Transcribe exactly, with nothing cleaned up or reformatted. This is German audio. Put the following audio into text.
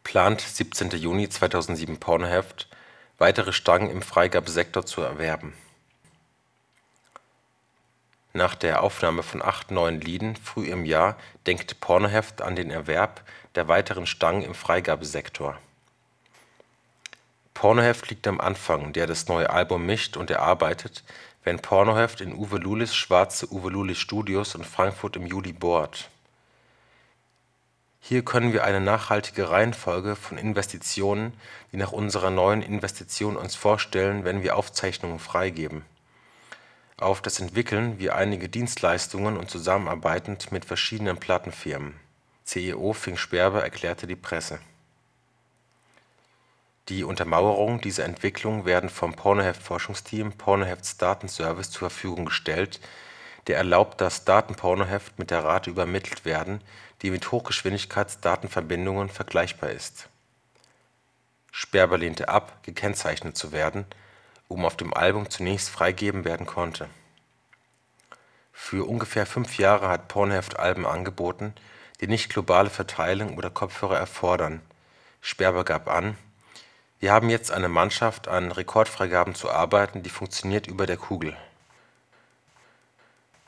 Plant siebzehnten Juni zweitausendsieben Pornoheft: Weitere Stangen im Freigabesektor zu erwerben. Nach der Aufnahme von acht neuen Lieden früh im Jahr denkt Pornoheft an den Erwerb der weiteren Stangen im Freigabesektor. Pornoheft liegt am Anfang, der das neue Album mischt und erarbeitet, wenn Pornoheft in Uwe Lulis schwarze Uwe Lulis Studios in Frankfurt im Juli bohrt. Hier können wir eine nachhaltige Reihenfolge von Investitionen, die nach unserer neuen Investition uns vorstellen, wenn wir Aufzeichnungen freigeben. Auf das entwickeln wir einige Dienstleistungen und zusammenarbeiten mit verschiedenen Plattenfirmen. C E O Fink Sperber erklärte die Presse. Die Untermauerungen dieser Entwicklung werden vom Pornoheft-Forschungsteam Pornohefts Datenservice zur Verfügung gestellt, der erlaubt, dass Daten Pornoheft mit der Rate übermittelt werden, die mit Hochgeschwindigkeits-Datenverbindungen vergleichbar ist. Sperber lehnte ab, gekennzeichnet zu werden, um auf dem Album zunächst freigeben werden konnte. Für ungefähr fünf Jahre hat Pornoheft Alben angeboten, die nicht globale Verteilung oder Kopfhörer erfordern. Sperber gab an: Wir haben jetzt eine Mannschaft an Rekordfreigaben zu arbeiten, die funktioniert über der Kugel